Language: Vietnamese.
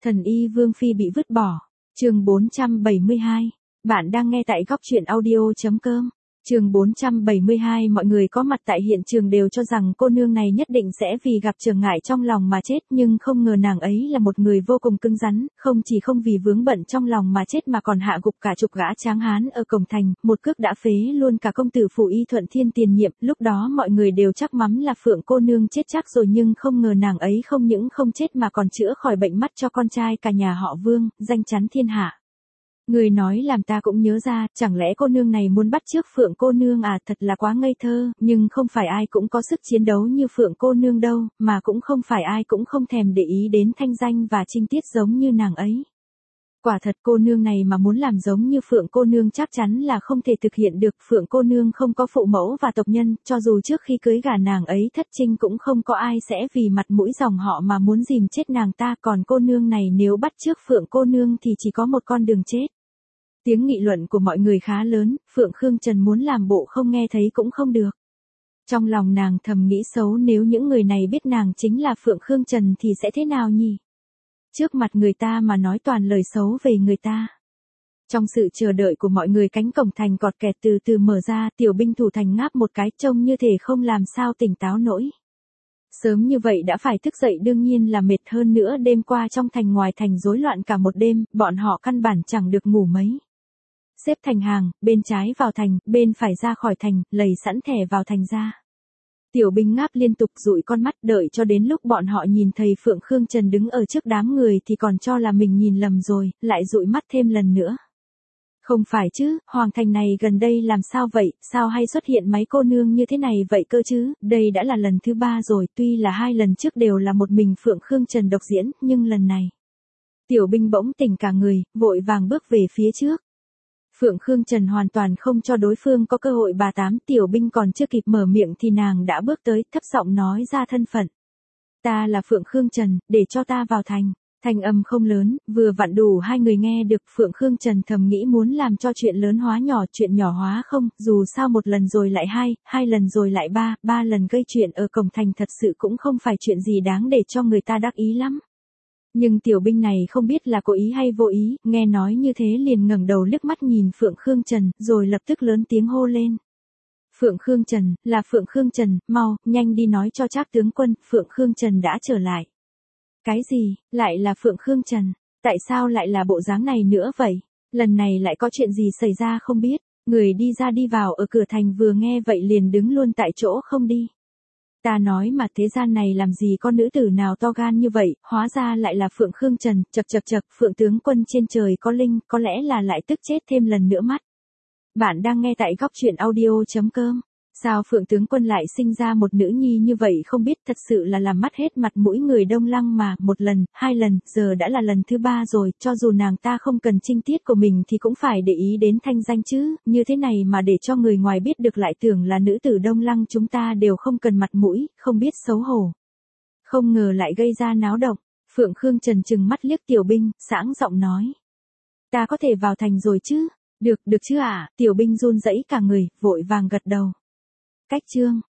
Thần y Vương Phi bị vứt bỏ. Chương 472. Bạn đang nghe tại góc truyện audio.com. Chương 472. Mọi người có mặt tại hiện trường đều cho rằng cô nương này nhất định sẽ vì gặp trở ngại trong lòng mà chết, nhưng không ngờ nàng ấy là một người vô cùng cứng rắn, không chỉ không vì vướng bận trong lòng mà chết mà còn hạ gục cả chục gã tráng hán ở cổng thành, một cước đã phế luôn cả công tử Phủ Y Thuận Thiên tiền nhiệm. Lúc đó mọi người đều chắc mắm là Phượng cô nương chết chắc rồi, nhưng không ngờ nàng ấy không những không chết mà còn chữa khỏi bệnh mắt cho con trai cả nhà họ Vương, danh chắn thiên hạ. Người nói làm ta cũng nhớ ra, chẳng lẽ cô nương này muốn bắt chước Phượng cô nương à? Thật là quá ngây thơ, nhưng không phải ai cũng có sức chiến đấu như Phượng cô nương đâu, mà cũng không phải ai cũng không thèm để ý đến thanh danh và trinh tiết giống như nàng ấy. Quả thật cô nương này mà muốn làm giống như Phượng cô nương chắc chắn là không thể thực hiện được. Phượng cô nương không có phụ mẫu và tộc nhân, cho dù trước khi cưới gả nàng ấy thất trinh cũng không có ai sẽ vì mặt mũi dòng họ mà muốn dìm chết nàng ta. Còn cô nương này nếu bắt chước Phượng cô nương thì chỉ có một con đường chết. Tiếng nghị luận của mọi người khá lớn, Phượng Khương Trần muốn làm bộ không nghe thấy cũng không được. Trong lòng nàng thầm nghĩ xấu, nếu những người này biết nàng chính là Phượng Khương Trần thì sẽ thế nào nhỉ? Trước mặt người ta mà nói toàn lời xấu về người ta. Trong sự chờ đợi của mọi người, cánh cổng thành cọt kẹt từ từ mở ra, tiểu binh thủ thành ngáp một cái trông như thể không làm sao tỉnh táo nổi. Sớm như vậy đã phải thức dậy đương nhiên là mệt, hơn nữa đêm qua trong thành ngoài thành rối loạn cả một đêm, bọn họ căn bản chẳng được ngủ mấy. Xếp thành hàng, bên trái vào thành, bên phải ra khỏi thành, lầy sẵn thẻ vào thành ra. Tiểu binh ngáp liên tục dụi con mắt, đợi cho đến lúc bọn họ nhìn thấy Phượng Khương Trần đứng ở trước đám người thì còn cho là mình nhìn lầm rồi, lại dụi mắt thêm lần nữa. Không phải chứ, hoàng thành này gần đây làm sao vậy, sao hay xuất hiện mấy cô nương như thế này vậy cơ chứ? Đây đã là lần thứ 3 rồi, tuy là 2 lần trước đều là một mình Phượng Khương Trần độc diễn, nhưng lần này. Tiểu binh bỗng tỉnh cả người, vội vàng bước về phía trước. Phượng Khương Trần hoàn toàn không cho đối phương có cơ hội. Bà Tám, tiểu binh còn chưa kịp mở miệng thì nàng đã bước tới, thấp giọng nói ra thân phận. Ta là Phượng Khương Trần, để cho ta vào thành. Thanh âm không lớn, vừa vặn đủ hai người nghe được. Phượng Khương Trần thầm nghĩ muốn làm cho chuyện lớn hóa nhỏ, chuyện nhỏ hóa không, dù sao một lần rồi lại hai, 2 lần rồi lại 3, 3 lần gây chuyện ở cổng thành thật sự cũng không phải chuyện gì đáng để cho người ta đắc ý lắm. Nhưng tiểu binh này không biết là cố ý hay vô ý, nghe nói như thế liền ngẩng đầu liếc mắt nhìn Phượng Khương Trần, rồi lập tức lớn tiếng hô lên. Phượng Khương Trần, là Phượng Khương Trần, mau, nhanh đi nói cho Trác tướng quân, Phượng Khương Trần đã trở lại. Cái gì, lại là Phượng Khương Trần? Tại sao lại là bộ dáng này nữa vậy? Lần này lại có chuyện gì xảy ra không biết? Người đi ra đi vào ở cửa thành vừa nghe vậy liền đứng luôn tại chỗ không đi. Ta nói mà thế gian này làm gì có nữ tử nào to gan như vậy, hóa ra lại là Phượng Khương Trần, chật, Phượng tướng quân trên trời có linh, có lẽ là lại tức chết thêm lần nữa mắt. Bạn đang nghe tại góc truyện audio.com. Sao Phượng tướng quân lại sinh ra một nữ nhi như vậy không biết, thật sự là làm mất hết mặt mũi người Đông Lăng mà. 1 lần, 2 lần, giờ đã là lần thứ 3 rồi, cho dù nàng ta không cần trinh tiết của mình thì cũng phải để ý đến thanh danh chứ, như thế này mà để cho người ngoài biết được lại tưởng là nữ tử Đông Lăng chúng ta đều không cần mặt mũi, không biết xấu hổ. Không ngờ lại gây ra náo động. Phượng Khương Trần trừng mắt liếc tiểu binh, sãng giọng nói. Ta có thể vào thành rồi chứ? Được chứ ạ? Tiểu binh run rẩy cả người, vội vàng gật đầu. Cách chương